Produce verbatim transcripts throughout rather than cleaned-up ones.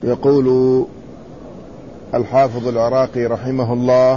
يقول الحافظ العراقي رحمه الله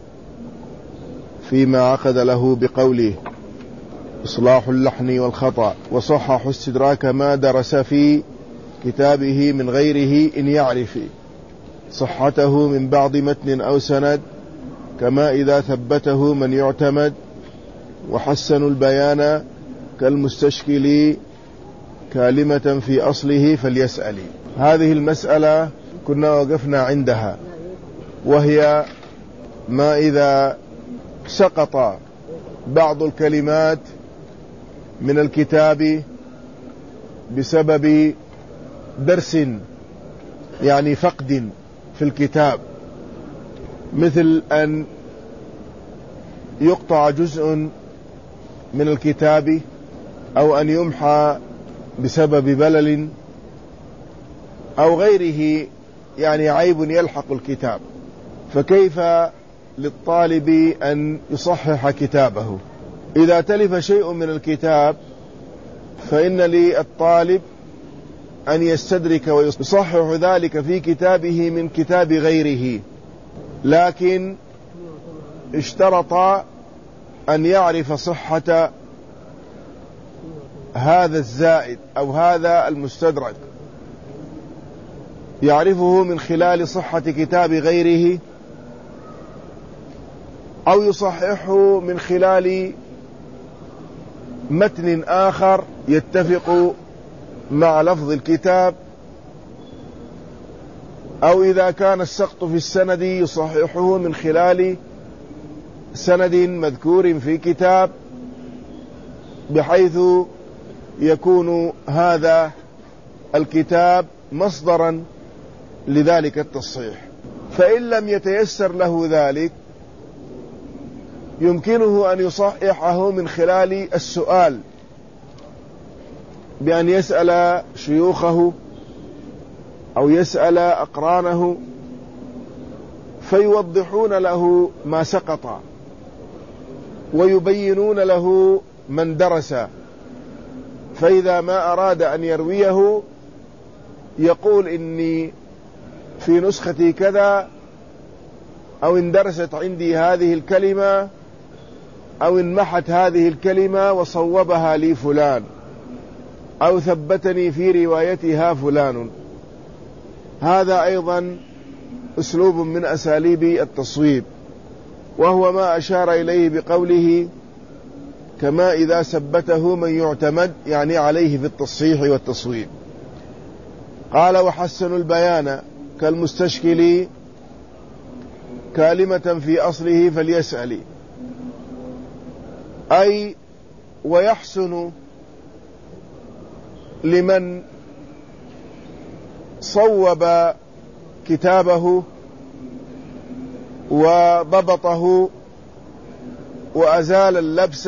فيما عقد له بقوله: إصلاح اللحن والخطأ، وصحح استدراك ما درس في كتابه من غيره إن يعرف صحته من بعض متن أو سند، كما إذا ثبته من يعتمد، وحسنوا البيان كالمستشكل كلمة في أصله فليسأل. هذه المسألة كنا وقفنا عندها، وهي ما إذا سقط بعض الكلمات من الكتاب بسبب درس، يعني فقد في الكتاب، مثل أن يقطع جزء من الكتاب، أو أن يمحى بسبب بلل أو غيره، يعني عيب يلحق الكتاب. فكيف للطالب أن يصحح كتابه؟ إذا تلف شيء من الكتاب فإن للطالب أن يستدرك ويصحح ذلك في كتابه من كتاب غيره، لكن اشترط أن يعرف صحة هذا الزائد أو هذا المستدرك، يعرفه من خلال صحة كتاب غيره، أو يصححه من خلال متن آخر يتفق مع لفظ الكتاب، أو إذا كان السقط في السند يصححه من خلال سند مذكور في كتاب، بحيث يكون هذا الكتاب مصدرا لذلك التصحيح. فإن لم يتيسر له ذلك يمكنه أن يصححه من خلال السؤال، بأن يسأل شيوخه أو يسأل أقرانه فيوضحون له ما سقط ويبينون له من درس. فإذا ما أراد أن يرويه يقول: إني في نسختي كذا، أو اندرست عندي هذه الكلمة، أو انمحت هذه الكلمة وصوبها لي فلان، أو ثبتني في روايتها فلان. هذا أيضا أسلوب من أساليب التصويب، وهو ما أشار إليه بقوله: كما إذا ثبته من يعتمد، يعني عليه في التصحيح والتصويب. قال: وحسنوا البيان كالمستشكل كلمة في أصله فليسأل، أي ويحسن لمن صوب كتابه وضبطه وأزال اللبس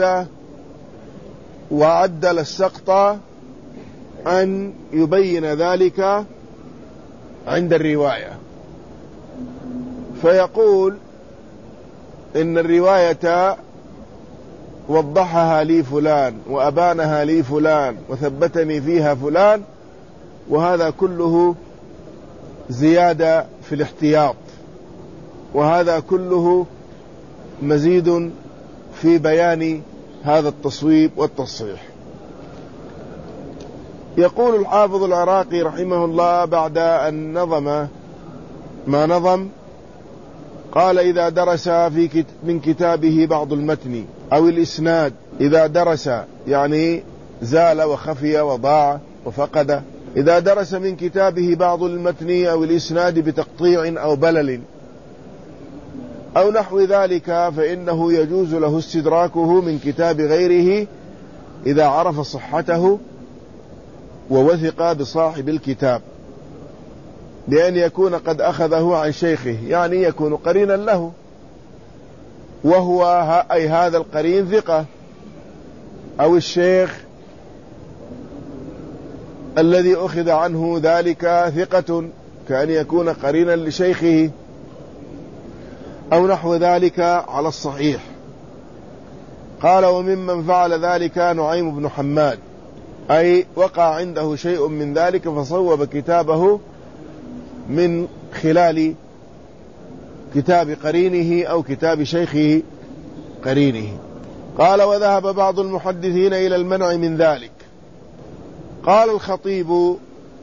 وعدل السقط أن يبين ذلك عند الرواية، فيقول: إن الرواية وضحها لي فلان، وأبانها لي فلان، وثبتني فيها فلان. وهذا كله زيادة في الاحتياط، وهذا كله مزيد في بيان هذا التصويب والتصحيح. يقول الحافظ العراقي رحمه الله بعد أن نظم ما نظم، قال: إذا درس في من كتابه بعض المتن أو الإسناد، إذا درس يعني زال وخفي وضاع وفقد. إذا درس من كتابه بعض المتن أو الإسناد بتقطيع أو بلل أو نحو ذلك، فإنه يجوز له استدراكه من كتاب غيره إذا عرف صحته ووثق بصاحب الكتاب، بأن يكون قد أخذه عن شيخه، يعني يكون قرينا له، وهو أي هذا القرين ثقة، أو الشيخ الذي أخذ عنه ذلك ثقة، كأن يكون قرينا لشيخه أو نحو ذلك على الصحيح. قال: وممن فعل ذلك نعيم بن حماد، أي وقع عنده شيء من ذلك فصوب كتابه من خلال كتاب قرينه أو كتاب شيخه قرينه. قال: وذهب بعض المحدثين إلى المنع من ذلك. قال الخطيب: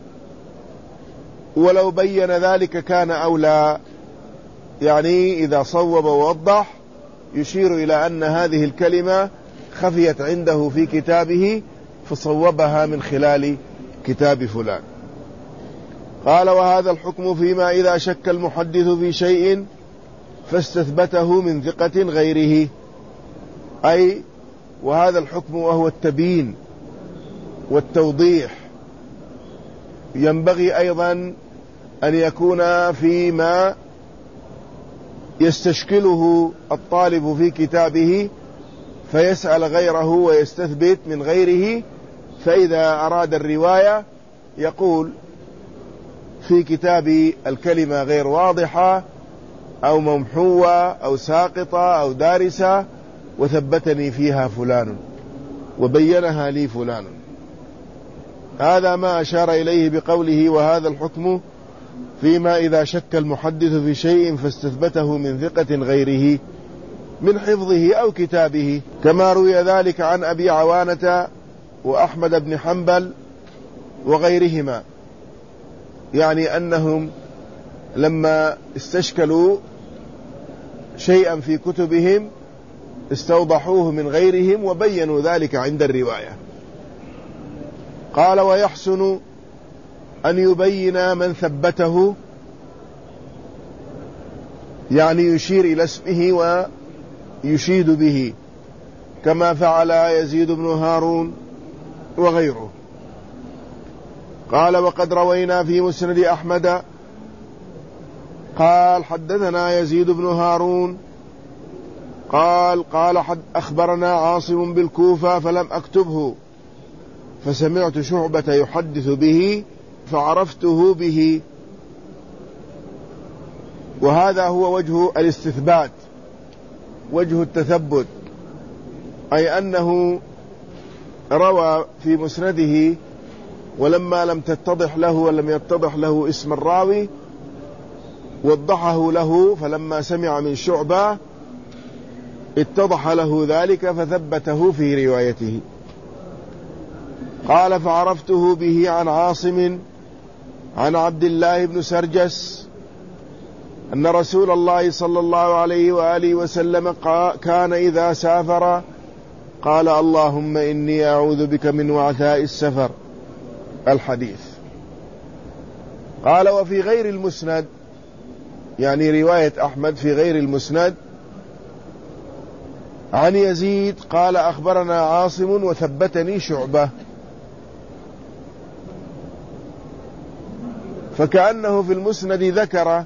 ولو بين ذلك كان أولى، يعني إذا صوب ووضح يشير إلى أن هذه الكلمة خفيت عنده في كتابه فصوبها من خلال كتاب فلان. قال: وهذا الحكم فيما إذا شك المحدث في شيء فاستثبته من ثقة غيره، أي وهذا الحكم وهو التبيين والتوضيح ينبغي أيضا أن يكون فيما يستشكله الطالب في كتابه فيسأل غيره ويستثبت من غيره، فإذا أراد الرواية يقول في كتابي الكلمة غير واضحة أو ممحوة أو ساقطة أو دارسة وثبتني فيها فلان وبينها لي فلان. هذا ما أشار إليه بقوله: وهذا الحكم فيما إذا شك المحدث في شيء فاستثبته من ثقة غيره من حفظه أو كتابه، كما روي ذلك عن أبي عوانة وأحمد بن حنبل وغيرهما، يعني أنهم لما استشكلوا شيئا في كتبهم استوضحوه من غيرهم وبينوا ذلك عند الرواية. قال: ويحسن أن يبين من ثبته، يعني يشير إلى اسمه ويشيد به، كما فعل يزيد بن هارون وغيره. قال: وقد روينا في مسند أحمد قال: حدثنا يزيد بن هارون قال قال حد أخبرنا عاصم بالكوفة فلم أكتبه، فسمعت شعبة يحدث به فعرفته به. وهذا هو وجه الاستثبات، وجه التثبت، أي أنه روى في مسنده ولما لم تتضح له ولم يتضح له اسم الراوي وضحه له، فلما سمع من شعبة اتضح له ذلك فثبته في روايته. قال: فعرفته به عن عاصم عن عبد الله بن سرجس أن رسول الله صلى الله عليه وآله وسلم كان إذا سافر قال: اللهم إني أعوذ بك من وعثاء السفر، الحديث. قال: وفي غير المسند، يعني رواية أحمد في غير المسند، عن يزيد قال: أخبرنا عاصم وثبتني شعبة. فكأنه في المسند ذكر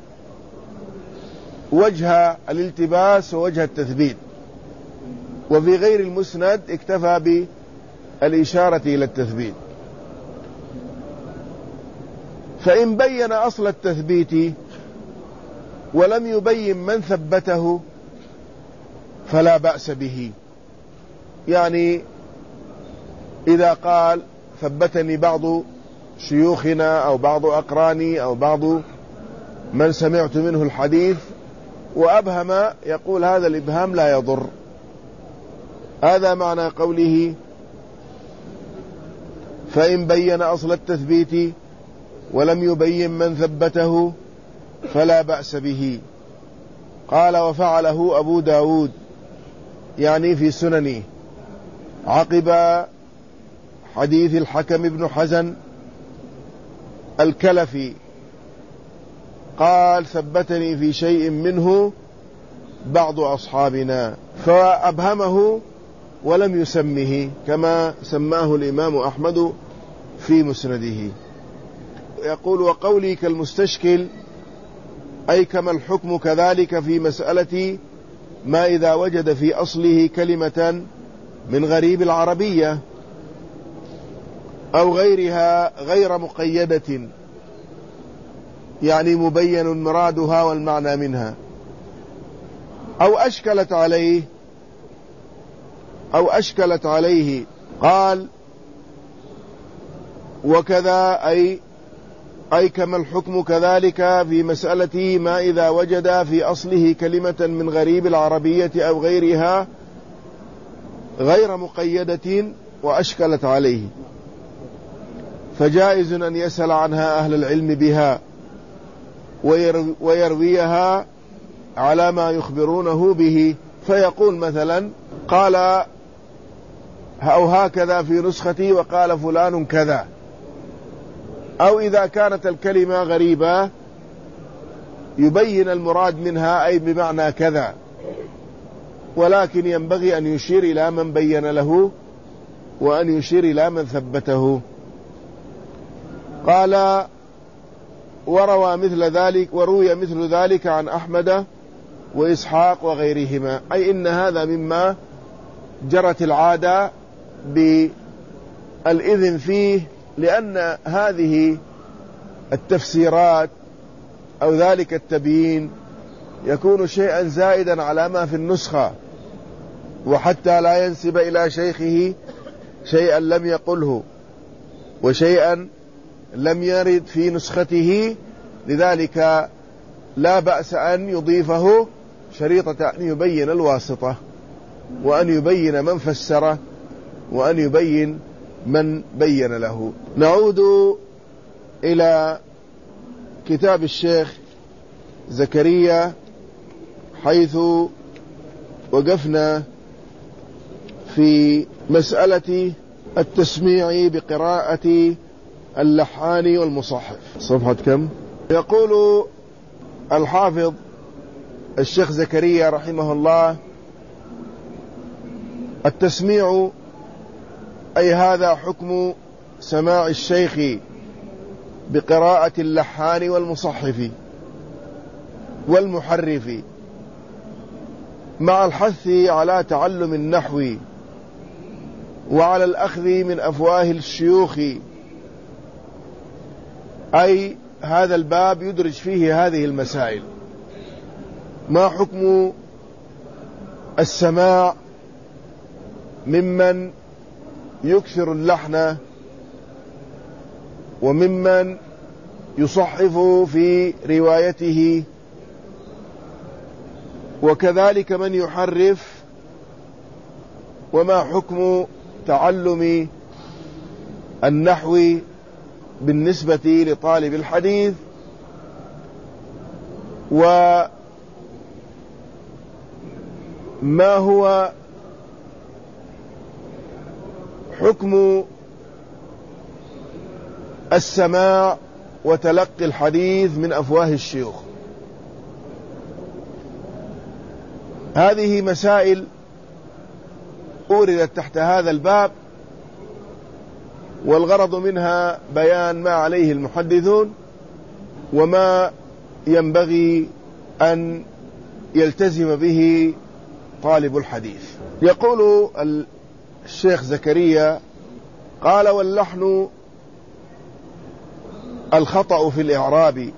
وجه الالتباس ووجه التثبيت، وفي غير المسند اكتفى بالإشارة إلى التثبيت. فإن بين أصل التثبيت ولم يبين من ثبته فلا بأس به، يعني إذا قال ثبتني بعض شيوخنا أو بعض أقراني أو بعض من سمعت منه الحديث وأبهم، يقول هذا الإبهام لا يضر. هذا معنى قوله: فإن بين أصل التثبيت ولم يبين من ثبته فلا بأس به. قال: وفعله أبو داود، يعني في سننه، عقب حديث الحكم بن حزن الكلفي، قال: ثبتني في شيء منه بعض أصحابنا، فأبهمه ولم يسمه كما سماه الإمام أحمد في مسنده. يقول: وقولي كالمستشكل، أي كما الحكم كذلك في مسألة ما إذا وجد في أصله كلمة من غريب العربية أو غيرها غير مقيدة، يعني مبين مرادها والمعنى منها، أو أشكلت عليه أو أشكلت عليه. قال: وكذا أي أي كما الحكم كذلك في مسألة ما إذا وجد في أصله كلمة من غريب العربية أو غيرها غير مقيدة وأشكلت عليه، فجائز أن يسأل عنها أهل العلم بها ويرويها على ما يخبرونه به، فيقول مثلا قال أو هكذا في نسختي وقال فلان كذا، أو إذا كانت الكلمة غريبة يبين المراد منها أي بمعنى كذا، ولكن ينبغي أن يشير إلى من بين له وأن يشير إلى من ثبته. قال وروى مثل ذلك وروي مثل ذلك عن أحمد وإسحاق وغيرهما، أي إن هذا مما جرت العادة بالإذن فيه، لأن هذه التفسيرات أو ذلك التبيين يكون شيئا زائدا على ما في النسخة، وحتى لا ينسب إلى شيخه شيئا لم يقله وشيئا لم يرد في نسخته، لذلك لا بأس أن يضيفه شريطة أن يبين الواسطة وأن يبين من فسره وأن يبين من بين له. نعود إلى كتاب الشيخ زكريا حيث وقفنا في مسألة التسميع بقراءة اللحان والمصحف. صفحة كم؟ يقول الحافظ الشيخ زكريا رحمه الله: التسميع أي هذا حكم سماع الشيخ بقراءة اللحان والمصحف والمحرف، مع الحث على تعلم النحو وعلى الأخذ من أفواه الشيوخ. أي هذا الباب يدرج فيه هذه المسائل: ما حكم السماع ممن يكثر اللحن وممن يصحف في روايته، وكذلك من يحرف، وما حكم تعلم النحو بالنسبة لطالب الحديث، وما هو حكم السماع وتلقي الحديث من أفواه الشيوخ. هذه مسائل أوردت تحت هذا الباب، والغرض منها بيان ما عليه المحدثون وما ينبغي أن يلتزم به طالب الحديث. يقول الشيخ زكريا: قال: واللحن الخطأ في الإعراب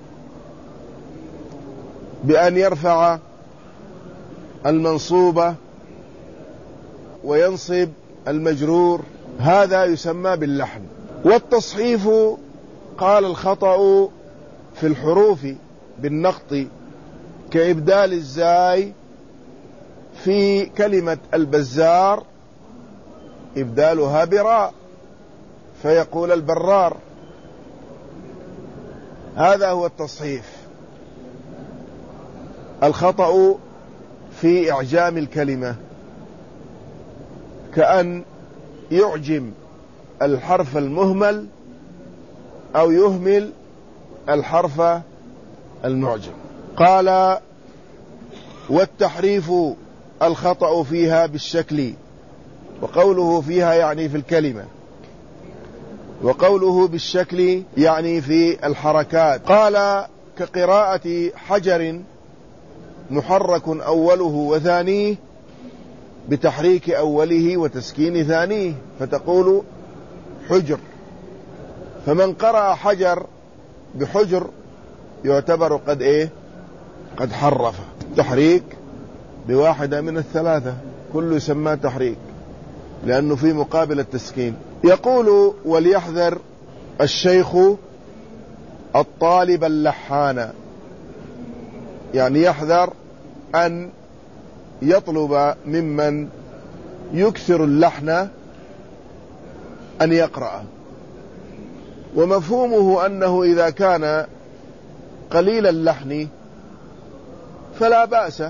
بأن يرفع المنصوبة وينصب المجرور، هذا يسمى باللحن. والتصحيف قال الخطأ في الحروف بالنقط، كإبدال الزاي في كلمة البزار إبدالها براء فيقول البرار، هذا هو التصحيف. الخطأ في إعجام الكلمة، كأن يعجم الحرف المهمل أو يهمل الحرف المعجم. قال: والتحريف الخطأ فيها بالشكل، وقوله فيها يعني في الكلمة، وقوله بالشكل يعني في الحركات. قال: كقراءة حجر محرك أوله وثانيه بتحريك أوله وتسكين ثانيه، فتقول حجر. فمن قرأ حجر بحجر يعتبر قد إيه قد حرف. تحريك بواحدة من الثلاثة كله يسمى تحريك، لأنه في مقابل التسكين. يقول: وليحذر الشيخ الطالب اللحان، يعني يحذر أن يطلب ممن يكثر اللحن أن يقرأ. ومفهومه أنه إذا كان قليل اللحن فلا بأس،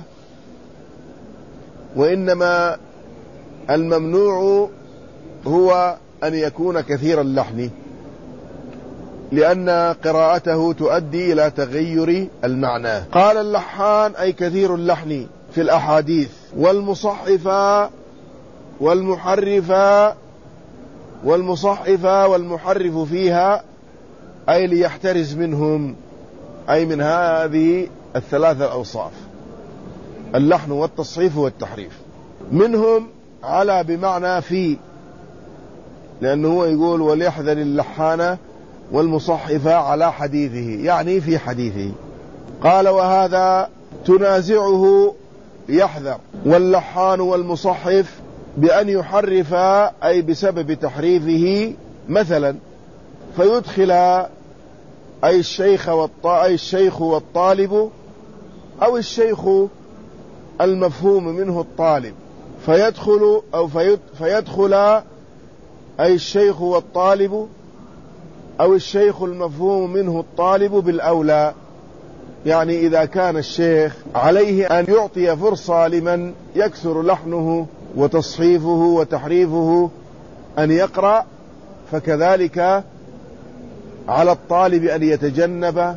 وإنما الممنوع هو أن يكون كثير اللحن، لأن قراءته تؤدي إلى تغير المعنى. قال اللحان أي كثير اللحن في الأحاديث، والمصحف والمحرف والمصحف والمحرف فيها، أي ليحترز منهم، أي من هذه الثلاثة الأوصاف: اللحن والتصحيف والتحريف. منهم على بمعنى في، لأنه هو يقول وليحذر اللحان والمصحف على حديثه، يعني في حديثه. قال وهذا تنازعه يحذر واللحان والمصحف بأن يحرف، أي بسبب تحريفه، مثلا فيدخل أي الشيخ أي الشيخ والطالب، أو الشيخ المفهوم منه الطالب، فيدخل أو فيدخل أي الشيخ والطالب أو الشيخ المفهوم منه الطالب بالأولى، يعني إذا كان الشيخ عليه أن يعطي فرصة لمن يكثر لحنه وتصحيفه وتحريفه أن يقرأ، فكذلك على الطالب أن يتجنب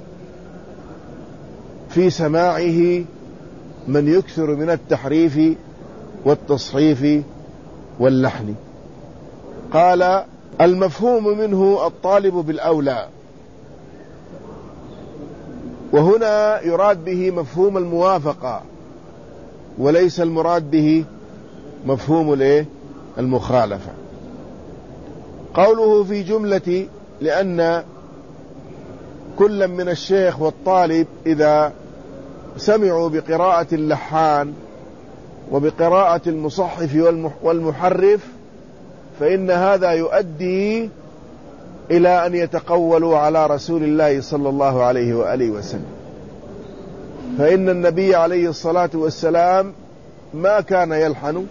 في سماعه من يكثر من التحريف والتصحيف واللحن. قال المفهوم منه الطالب بالأولى، وهنا يراد به مفهوم الموافقة، وليس المراد به مفهوم الايه المخالفة. قوله في جملة، لأن كل من الشيخ والطالب إذا سمعوا بقراءة اللحان وبقراءة المصحف والمحرف فإن هذا يؤدي إلى أن يتقولوا على رسول الله صلى الله عليه وآله وسلم، فإن النبي عليه الصلاة والسلام ما كان يلحن،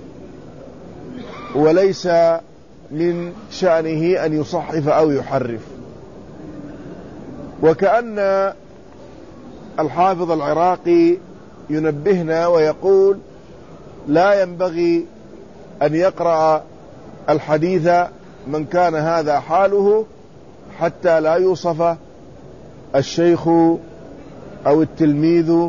وليس من شأنه أن يصحف أو يحرف. وكأن الحافظ العراقي ينبهنا ويقول لا ينبغي أن يقرأ الحديث من كان هذا حاله حتى لا يوصف الشيخ أو التلميذ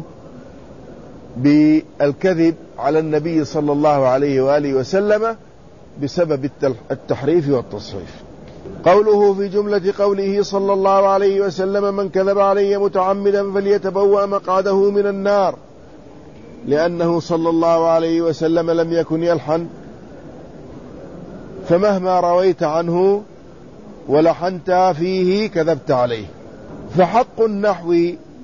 بالكذب على النبي صلى الله عليه وآله وسلم بسبب التحريف والتصحيف. قوله في جملة قوله صلى الله عليه وسلم من كذب علي متعمدا فليتبوأ مقعده من النار، لأنه صلى الله عليه وسلم لم يكن يلحن، فمهما رويت عنه ولحنت فيه كذبت عليه. فحق النحو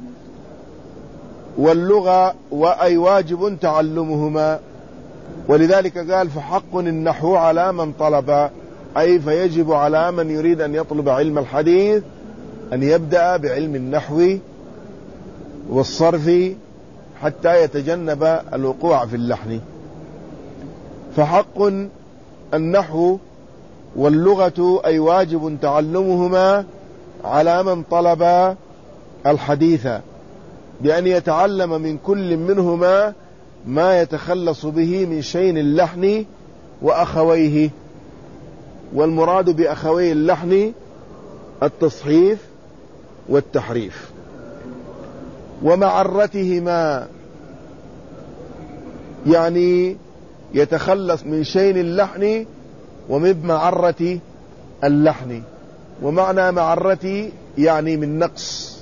واللغة وأي واجب تعلمهما، ولذلك قال فحق النحو على من طلب، أي فيجب على من يريد أن يطلب علم الحديث أن يبدأ بعلم النحو والصرف حتى يتجنب الوقوع في اللحن. فحق النحو واللغة أي واجب تعلمهما على من طلب الحديث بأن يتعلم من كل منهما ما يتخلص به من شين اللحن وأخويه. والمراد بأخوي اللحن التصحيف والتحريف ومعرتهما، يعني يتخلص من شين اللحن ومن معرة اللحن. ومعنى معرتي يعني من نقص،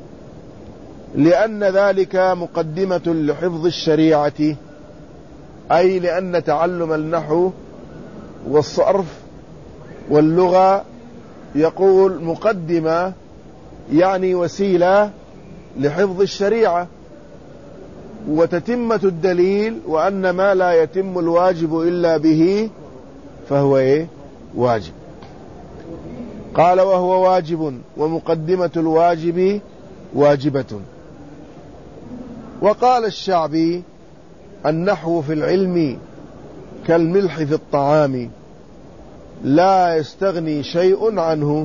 لأن ذلك مقدمة لحفظ الشريعة، أي لأن تعلم النحو والصرف واللغة يقول مقدمة يعني وسيلة لحفظ الشريعة وتتمة الدليل، وأن ما لا يتم الواجب إلا به فهو إيه؟ واجب. قال وهو واجب، ومقدمة الواجب واجبة. وقال الشعبي النحو في العلم كالملح في الطعام لا يستغني شيء عنه.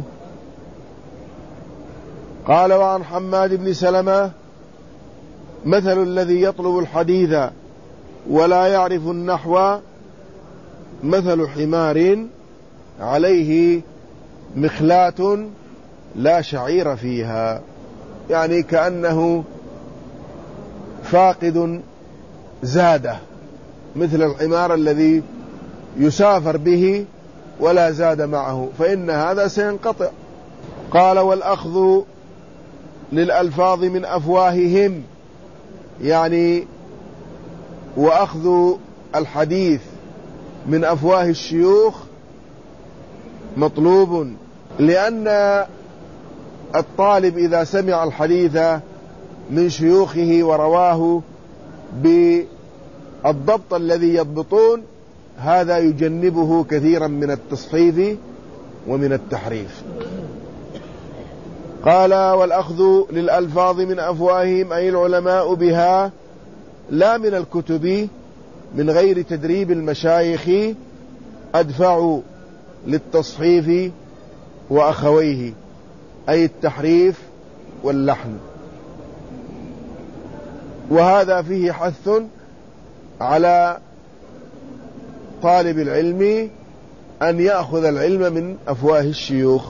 قال وعن حماد بن سلمة مثل الذي يطلب الحديث ولا يعرف النحو مثل حمار عليه مخلاة لا شعير فيها، يعني كأنه فاقد زاده، مثل الحمار الذي يسافر به ولا زاد معه، فإن هذا سينقطع. قال والأخذ للألفاظ من أفواههم، يعني وأخذ الحديث من أفواه الشيوخ مطلوب، لأن الطالب إذا سمع الحديث من شيوخه ورواه بالضبط الذي يضبطون، هذا يجنبه كثيرا من التصحيف ومن التحريف. قال والأخذ للألفاظ من أفواههم أي العلماء بها لا من الكتب من غير تدريب المشايخ أدفع للتصحيف وأخويه، أي التحريف واللحن. وهذا فيه حث على طالب العلم أن يأخذ العلم من أفواه الشيوخ.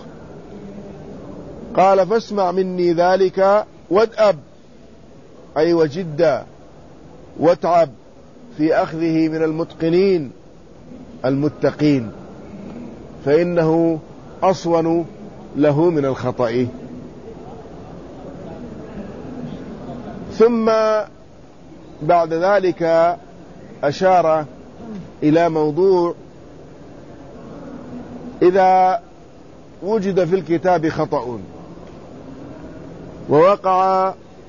قال فاسمع مني ذلك وادأب، أي وجد واتعب في أخذه من المتقنين المتقين، فإنه أصون له من الخطأ. ثم بعد ذلك أشار إلى موضوع إذا وجد في الكتاب خطأ ووقع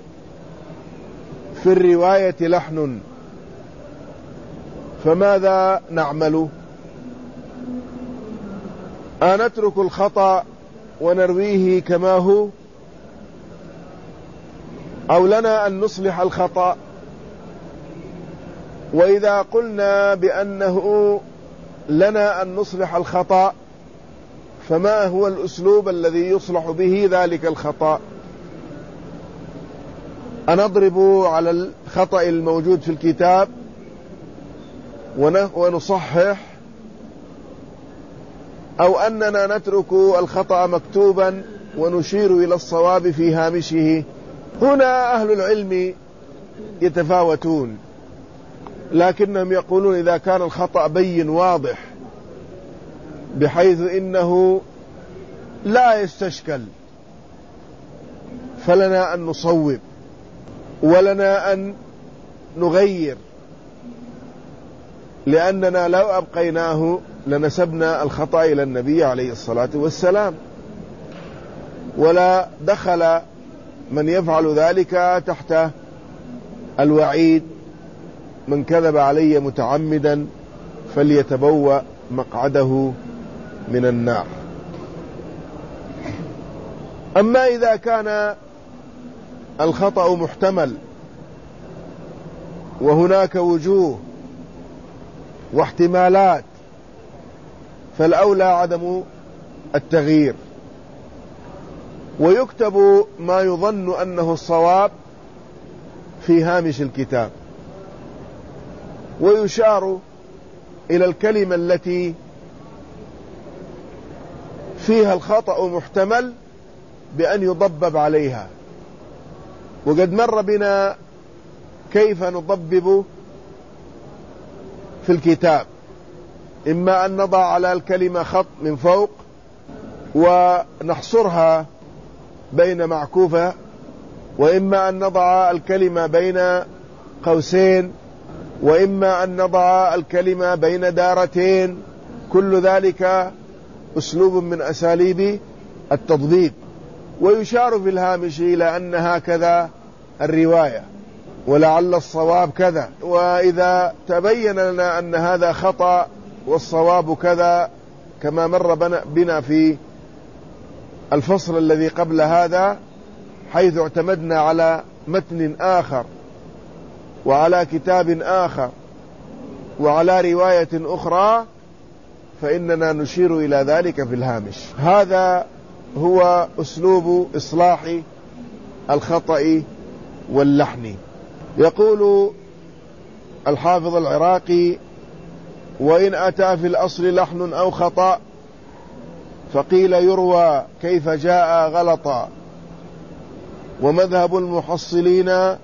في الرواية لحن فماذا نعمل؟ أنترك الخطأ ونرويه كما هو، أو لنا أن نصلح الخطأ؟ وإذا قلنا بأنه لنا أن نصلح الخطأ فما هو الأسلوب الذي يصلح به ذلك الخطأ؟ أنضرب على الخطأ الموجود في الكتاب ونصحح، أو أننا نترك الخطأ مكتوبا ونشير إلى الصواب في هامشه؟ هنا أهل العلم يتفاوتون، لكنهم يقولون إذا كان الخطأ بين واضح بحيث إنه لا يستشكل فلنا أن نصوب ولنا أن نغير، لأننا لو أبقيناه لنسبنا الخطأ إلى النبي عليه الصلاة والسلام، ولا دخل من يفعل ذلك تحت الوعيد من كذب علي متعمدا فليتبوأ مقعده من النار. أما إذا كان الخطأ محتمل وهناك وجوه واحتمالات فالأولى عدم التغيير، ويكتب ما يظن أنه الصواب في هامش الكتاب، ويشار إلى الكلمة التي فيها الخطأ محتمل بأن يضبب عليها. وقد مر بنا كيف نضبب في الكتاب، إما أن نضع على الكلمة خط من فوق ونحصرها بين معكوفة، وإما أن نضع الكلمة بين قوسين، وإما أن نضع الكلمة بين دارتين. كل ذلك أسلوب من أساليب التضبيب، ويشار في الهامش إلى أن هكذا الرواية ولعل الصواب كذا، وإذا تبين لنا أن هذا خطأ والصواب كذا كما مر بنا في الفصل الذي قبل هذا، حيث اعتمدنا على متن آخر وعلى كتاب آخر وعلى رواية أخرى، فإننا نشير إلى ذلك في الهامش. هذا هو أسلوب إصلاح الخطأ واللحن. يقول الحافظ العراقي: وإن أتى في الأصل لحن أو خطأ فقيل يروى كيف جاء غلطا، ومذهب المحصلين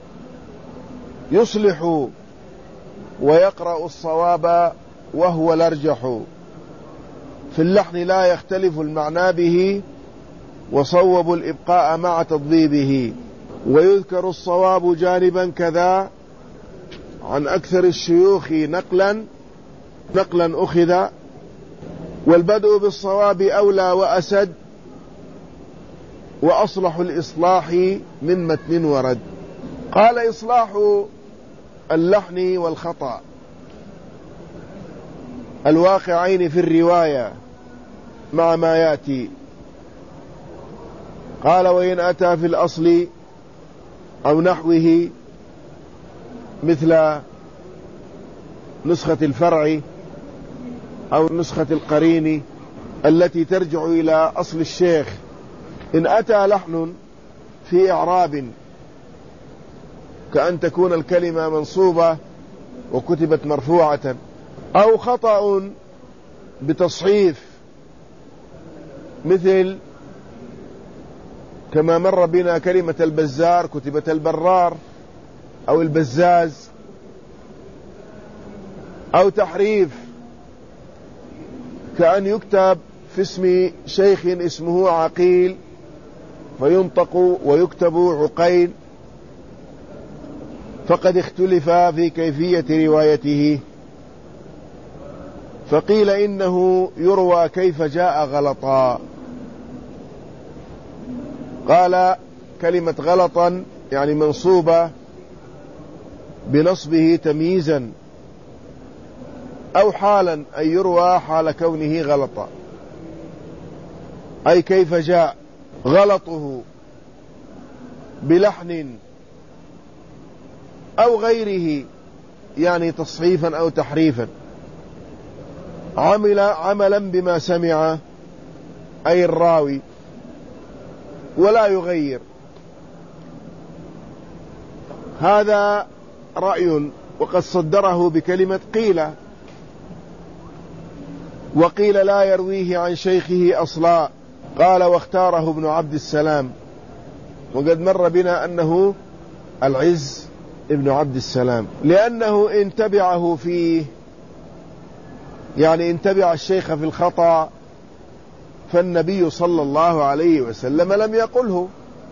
يصلح ويقرأ الصواب وهو الأرجح، في اللحن لا يختلف المعنى به، وصوبوا الإبقاء مع تضبيبه، ويذكر الصواب جانبا كذا عن أكثر الشيوخ نقلا نقلا أخذ، والبدء بالصواب أولى وأسد، وأصلح الإصلاح من متن ورد. قال: إصلاح اللحن والخطأ الواقعين في الرواية مع ما يأتي. قال: وإن أتى في الأصل أو نحوه، مثل نسخة الفرع أو نسخة القرين التي ترجع إلى أصل الشيخ، إن أتى لحن في إعراب كأن تكون الكلمة منصوبة وكتبت مرفوعة، أو خطأ بتصحيف، مثل كما مر بنا كلمة البزار كتبت البرار أو البزاز، أو تحريف كأن يكتب في اسم شيخ اسمه عقيل فينطق ويكتب عقيل، فقد اختلف في كيفية روايته، فقيل إنه يروى كيف جاء غلطا. قال: كلمة غلطا يعني منصوبة بنصبه تمييزا، أو حالا أن يروى حال كونه غلطا، أي كيف جاء غلطه بلحن أو غيره، يعني تصحيفا أو تحريفا، عمل عملا بما سمع أي الراوي ولا يغير. هذا رأي، وقد صدره بكلمة قيل، وقيل لا يرويه عن شيخه أصلا. قال: واختاره ابن عبد السلام، وقد مر بنا أنه العز ابن عبد السلام، لأنه إن تبعه فيه، يعني إن تبع الشيخ في الخطأ، فالنبي صلى الله عليه وسلم لم يقله،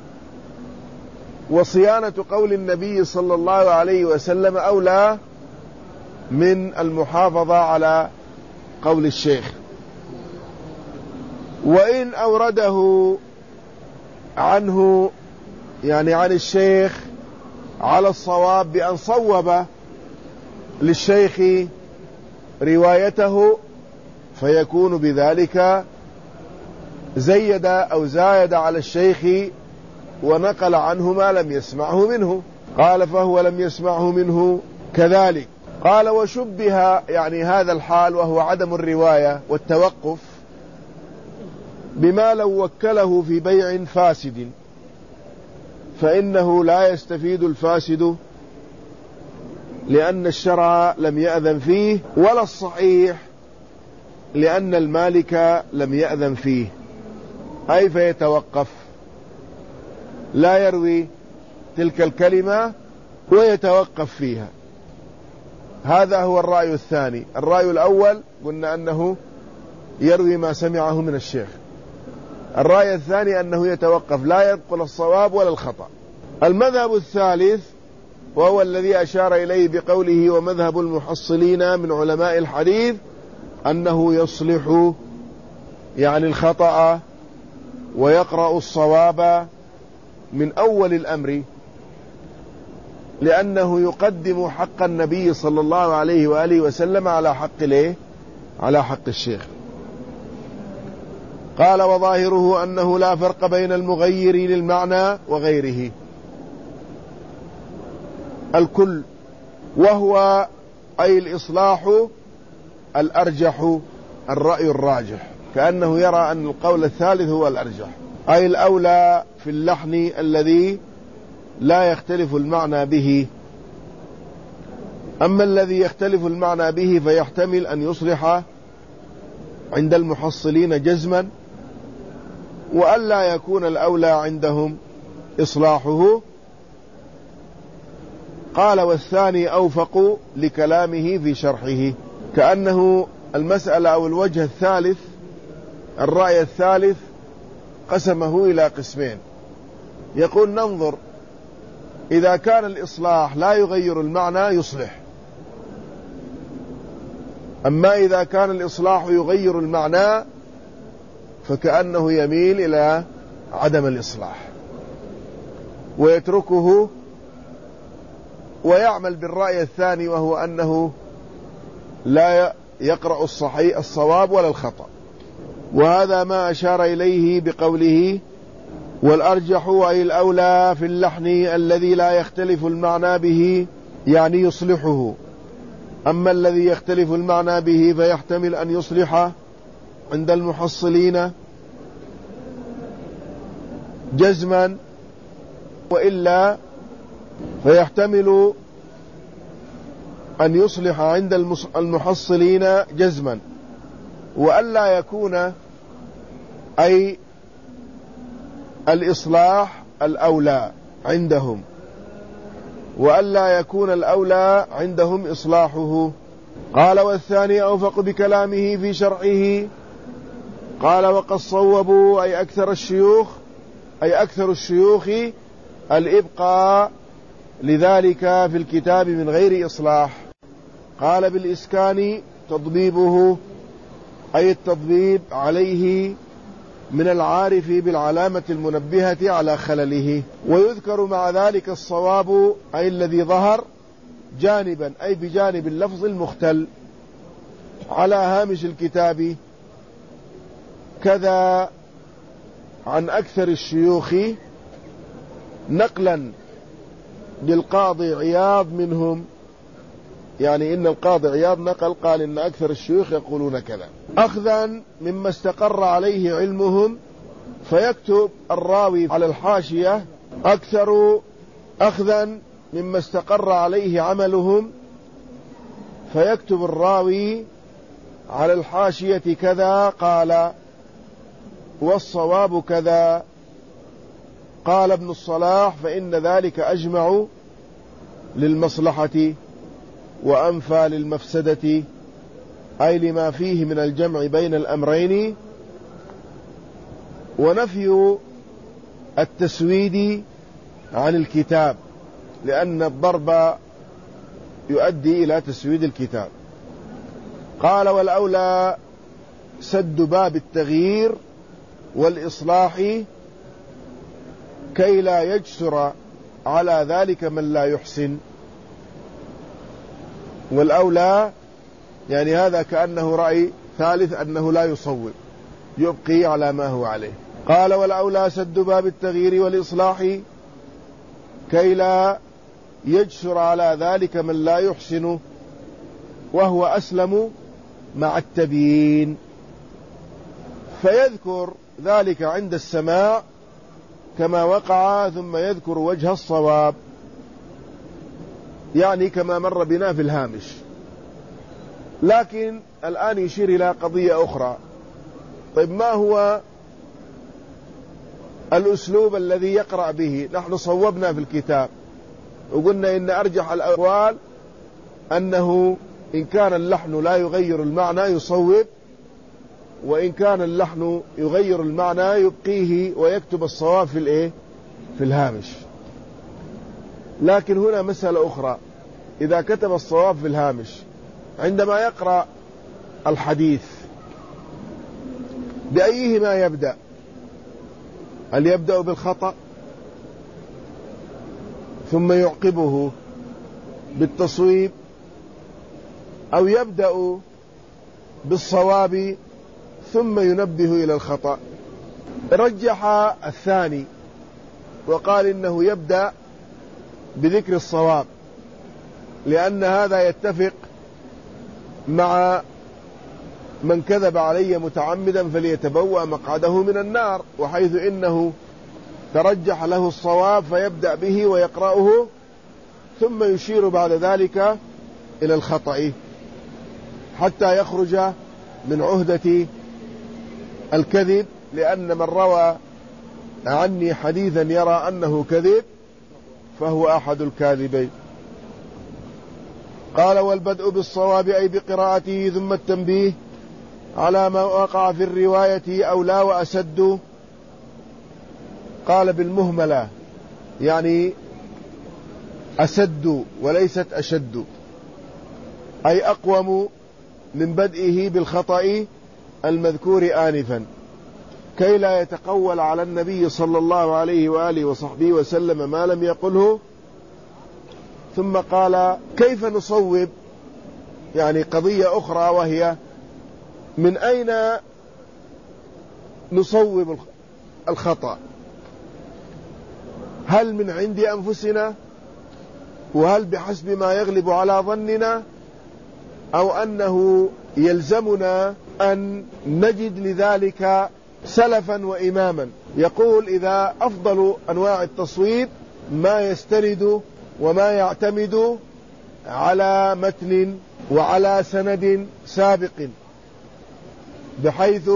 وصيانة قول النبي صلى الله عليه وسلم أولى من المحافظة على قول الشيخ. وإن أورده عنه، يعني عن الشيخ، على الصواب بأن صوب للشيخ روايته، فيكون بذلك زيد أو زايد على الشيخ ونقل عنه ما لم يسمعه منه. قال: فهو لم يسمعه منه كذلك. قال: وشبه، يعني هذا الحال وهو عدم الرواية والتوقف، بما لو وكله في بيع فاسد، فإنه لا يستفيد الفاسد لأن الشرع لم يأذن فيه، ولا الصحيح لأن المالك لم يأذن فيه، أي فيتوقف، لا يروي تلك الكلمة ويتوقف فيها. هذا هو الرأي الثاني. الرأي الأول قلنا أنه يروي ما سمعه من الشيخ. الرأي الثاني أنه يتوقف، لا ينقل الصواب ولا الخطأ. المذهب الثالث، وهو الذي أشار إليه بقوله: ومذهب المحصلين من علماء الحديث، أنه يصلح يعني الخطأ ويقرأ الصواب من أول الأمر، لأنه يقدم حق النبي صلى الله عليه وآله وسلم على حق ليه؟ على حق الشيخ. قال وظاهره أنه لا فرق بين المغير للمعنى وغيره، الكل، وهو أي الإصلاح الأرجح، الرأي الراجح، كأنه يرى أن القول الثالث هو الأرجح، أي الأولى في اللحن الذي لا يختلف المعنى به. أما الذي يختلف المعنى به فيحتمل أن يصلح عند المحصلين جزما، وألا يكون الأولى عندهم إصلاحه. قال والثاني أوفق لكلامه في شرحه، كأنه المسألة أو الوجه الثالث، الرأي الثالث قسمه إلى قسمين. يقول ننظر إذا كان الإصلاح لا يغير المعنى يصلح، أما إذا كان الإصلاح يغير المعنى فكأنه يميل إلى عدم الإصلاح ويتركه ويعمل بالرأي الثاني، وهو أنه لا يقرأ الصحيح الصواب ولا الخطأ. وهذا ما أشار إليه بقوله والأرجح أي الأولى في اللحن الذي لا يختلف المعنى به، يعني يصلحه. أما الذي يختلف المعنى به فيحتمل أن يصلح عند المحصلين جزما، وإلا فيحتمل أن يصلح عند المحصلين جزما، وألا يكون أي الإصلاح الأولى عندهم، وألا يكون الأولى عندهم إصلاحه. قال والثاني أوفق بكلامه في شرعه. قال وقد صوبوا أي أكثر الشيوخ أي أكثر الشيوخ الإبقاء لذلك في الكتاب من غير إصلاح. قال بالإسكان تضبيبه أي التضبيب عليه من العارف بالعلامة المنبهة على خلله. ويذكر مع ذلك الصواب أي الذي ظهر جانبا أي بجانب اللفظ المختل على هامش الكتاب، كذا عن أكثر الشيوخ نقلا للقاضي عياض منهم، يعني إن القاضي عياض نقل قال إن أكثر الشيوخ يقولون كذا، أخذا مما استقر عليه علمهم، فيكتب الراوي على الحاشية أكثر أخذا مما استقر عليه عملهم، فيكتب الراوي على الحاشية كذا قال والصواب كذا. قال ابن الصلاح فإن ذلك أجمع للمصلحة وأنفى للمفسدة، أي لما فيه من الجمع بين الأمرين ونفي التسويد عن الكتاب، لأن الضرب يؤدي إلى تسويد الكتاب. قال والأولى سد باب التغيير والإصلاح كي لا يجسر على ذلك من لا يحسن. والأولى يعني هذا كأنه رأي ثالث أنه لا يصوب، يبقي على ما هو عليه. قال والأولى سد باب التغيير والإصلاح كي لا يجسر على ذلك من لا يحسن، وهو أسلم مع التبيين. فيذكر ذلك عند السماع كما وقع، ثم يذكر وجه الصواب، يعني كما مر بنا في الهامش. لكن الآن يشير إلى قضية أخرى. طيب ما هو الأسلوب الذي يقرأ به؟ نحن صوبنا في الكتاب وقلنا إن أرجح الأقوال أنه إن كان اللحن لا يغير المعنى يصوب، وإن كان اللحن يغير المعنى يبقيه ويكتب الصواب في الإيه؟ في الهامش. لكن هنا مسألة أخرى، إذا كتب الصواب في الهامش عندما يقرأ الحديث بأيهما يبدأ؟ هل يبدأ بالخطأ ثم يعقبه بالتصويب، أو يبدأ بالصواب ثم ينبه إلى الخطأ؟ رجح الثاني وقال إنه يبدأ بذكر الصواب، لأن هذا يتفق مع من كذب علي متعمدا فليتبوأ مقعده من النار، وحيث إنه ترجح له الصواب فيبدأ به ويقرأه ثم يشير بعد ذلك إلى الخطأ حتى يخرج من عهدة الكذب، لأن من روى عني حديثا يرى أنه كذب فهو أحد الكاذبين. قال: والبدء بالصواب أي بقراءته، ثم التنبيه على ما وقع في الرواية أو لا وأسد. قال بالمهملة، يعني أسد وليست أشد، أي أقوم من بدئه بالخطأ المذكور آنفا، كي لا يتقول على النبي صلى الله عليه وآله وصحبه وسلم ما لم يقله. ثم قال: كيف نصوب؟ يعني قضية أخرى، وهي من أين نصوب الخطأ؟ هل من عند أنفسنا، وهل بحسب ما يغلب على ظننا، أو أنه يلزمنا أن نجد لذلك سلفا وإماما؟ يقول: إذا أفضل أنواع التصويب ما يستند وما يعتمد على متن وعلى سند سابق، بحيث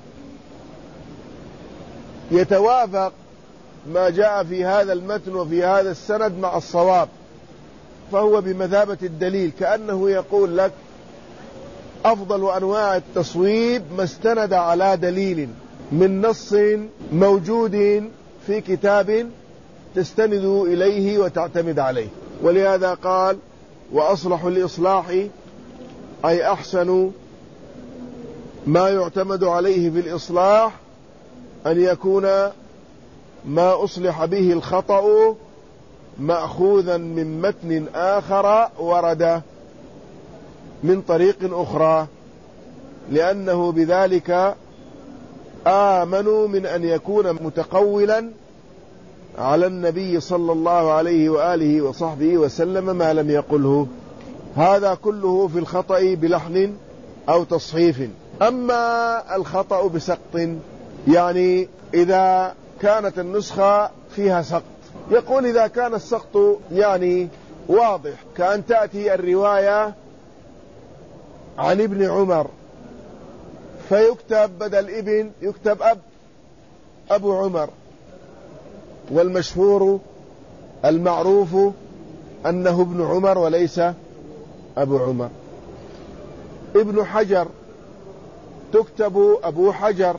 يتوافق ما جاء في هذا المتن وفي هذا السند مع الصواب، فهو بمثابة الدليل، كأنه يقول لك: أفضل أنواع التصويب ما استند على دليل من نص موجود في كتاب تستند إليه وتعتمد عليه. ولهذا قال: وأصلح الإصلاح أي أحسن ما يعتمد عليه في الإصلاح أن يكون ما أصلح به الخطأ مأخوذا من متن آخر ورد من طريق أخرى، لأنه بذلك آمنوا من أن يكون متقولا على النبي صلى الله عليه وآله وصحبه وسلم ما لم يقله. هذا كله في الخطأ بلحن أو تصحيف. أما الخطأ بسقط، يعني إذا كانت النسخة فيها سقط، يقول: إذا كان السقط يعني واضح، كأن تأتي الرواية عن ابن عمر فيكتب بدل ابن يكتب أب أبو عمر، والمشهور المعروف أنه ابن عمر وليس أبو عمر. ابن حجر تكتب أبو حجر.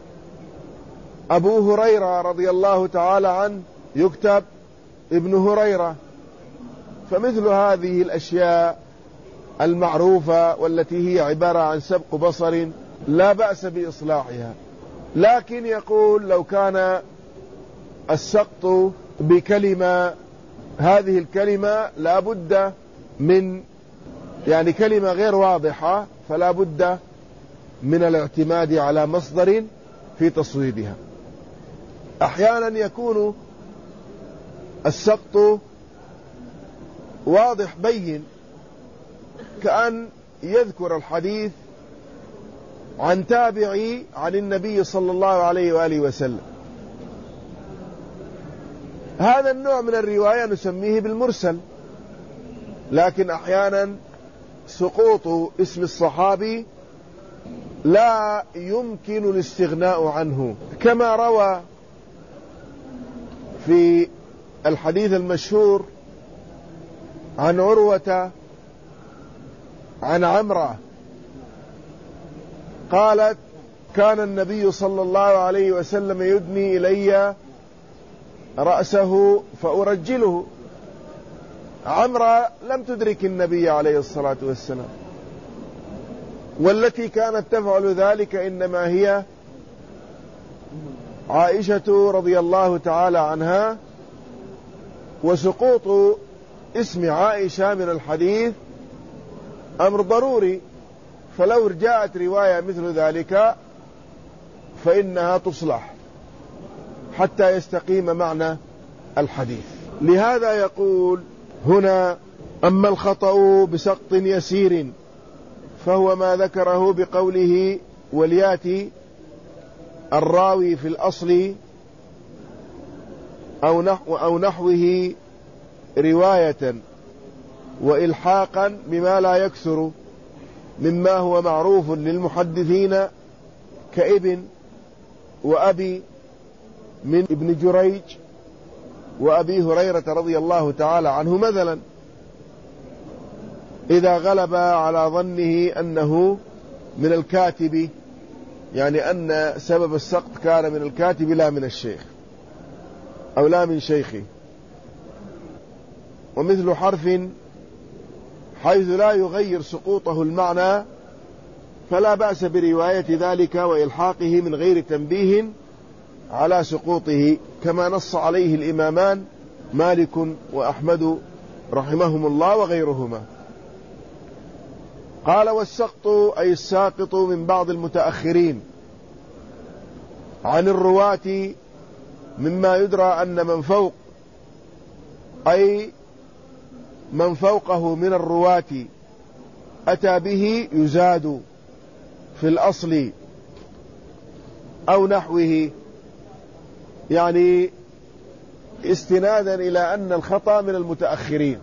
أبو هريرة رضي الله تعالى عنه يكتب ابن هريرة. فمثل هذه الأشياء المعروفة والتي هي عبارة عن سبق بصر لا بأس بإصلاحها، لكن يقول: لو كان السقط بكلمة، هذه الكلمة لا بد من يعني كلمة غير واضحة، فلا بد من الاعتماد على مصدر في تصويبها. أحيانا يكون السقط واضح بين، كأن يذكر الحديث عن تابعي عن النبي صلى الله عليه وآله وسلم. هذا النوع من الرواية نسميه بالمرسل. لكن أحيانا سقوط اسم الصحابي لا يمكن الاستغناء عنه، كما روى في الحديث المشهور عن عروة عن عمرة قالت: كان النبي صلى الله عليه وسلم يدني إلي رأسه فأرجله. عمرة لم تدرك النبي عليه الصلاة والسلام، والتي كانت تفعل ذلك إنما هي عائشة رضي الله تعالى عنها. وسقوط اسم عائشة من الحديث أمر ضروري، فلو جاءت رواية مثل ذلك فإنها تصلح. حتى يستقيم معنى الحديث. لهذا يقول هنا: أما الخطأ بسقط يسير فهو ما ذكره بقوله ولياتي الراوي في الأصل أو نحو أو نحوه رواية وإلحاقا بما لا يكثر مما هو معروف للمحدثين كابن وأبي من ابن جريج وأبي هريرة رضي الله تعالى عنه مثلا، إذا غلب على ظنه أنه من الكاتب، يعني أن سبب السقط كان من الكاتب لا من الشيخ أو لا من شيخه. ومثل حرف حيث لا يغير سقوطه المعنى فلا بأس برواية ذلك وإلحاقه من غير تنبيه على سقوطه، كما نص عليه الإمامان مالك وأحمد رحمهم الله وغيرهما. قال: والسقط أي الساقط من بعض المتأخرين عن الرواة مما يدرى أن من فوق أي من فوقه من الرواة أتى به يزاد في الأصل أو نحوه، يعني استنادا إلى أن الخطأ من المتأخرين.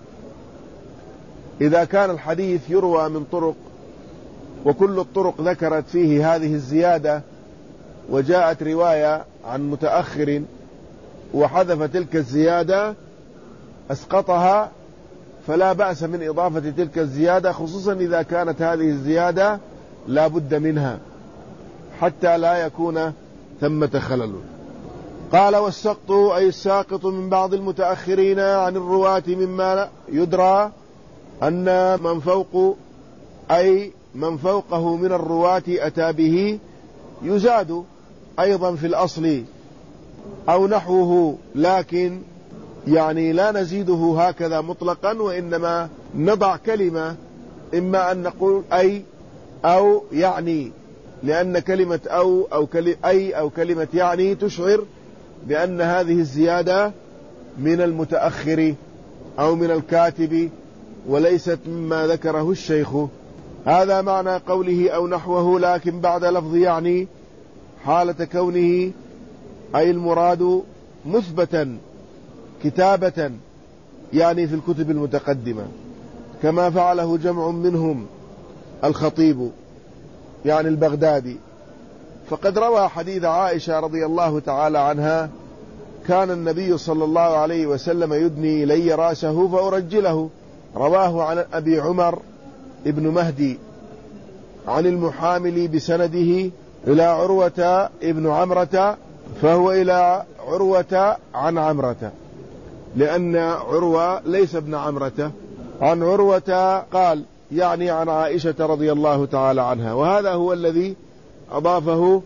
إذا كان الحديث يروى من طرق وكل الطرق ذكرت فيه هذه الزيادة وجاءت رواية عن متأخر وحذف تلك الزيادة أسقطها، فلا بأس من إضافة تلك الزيادة، خصوصا إذا كانت هذه الزيادة لا بد منها حتى لا يكون ثمة خلل. قال: والسقط أي الساقط من بعض المتأخرين عن الرواة مما يدرى أن من فوق أي من فوقه من الرواة أتى به يزاد أيضا في الأصل أو نحوه، لكن يعني لا نزيده هكذا مطلقا، وإنما نضع كلمة إما أن نقول أي أو يعني، لأن كلمة أو أو كلمة أي أو كلمة يعني تشعر بأن هذه الزيادة من المتأخر أو من الكاتب وليست مما ذكره الشيخ. هذا معنى قوله أو نحوه، لكن بعد لفظ يعني حالة كونه، أي المراد مثبتا كتابة يعني في الكتب المتقدمة، كما فعله جمع منهم الخطيب يعني البغدادي، فقد روى حديث عائشة رضي الله تعالى عنها: كان النبي صلى الله عليه وسلم يدني إلي رأسه فأرجله. رواه عن أبي عمر ابن مهدي عن المحامل بسنده إلى عروة ابن عمرة، فهو إلى عروة عن عمرة، لأن عروة ليس ابن عمرة. عن عروة قال يعني عن عائشة رضي الله تعالى عنها، وهذا هو الذي أضافه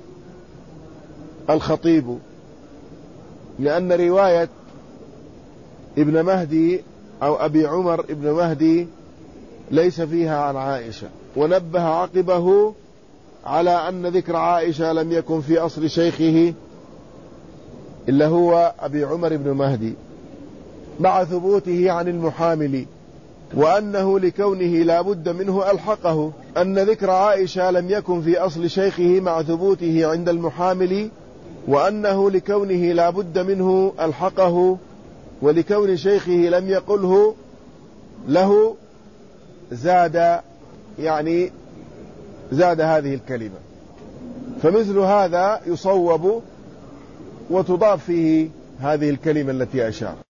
الخطيب، لأن رواية ابن مهدي أو أبي عمر ابن مهدي ليس فيها عن عائشة، ونبه عقبه على أن ذكر عائشة لم يكن في أصل شيخه إلا هو أبي عمر ابن مهدي، مع ثبوته عن المحامل، وأنه لكونه لا بد منه ألحقه، أن ذكر عائشة لم يكن في أصل شيخه مع ثبوته عند المحامل، وأنه لكونه لا بد منه ألحقه، ولكون شيخه لم يقله له زاد، يعني زاد هذه الكلمة. فمثل هذا يصوب وتضاف فيه هذه الكلمة التي أشار.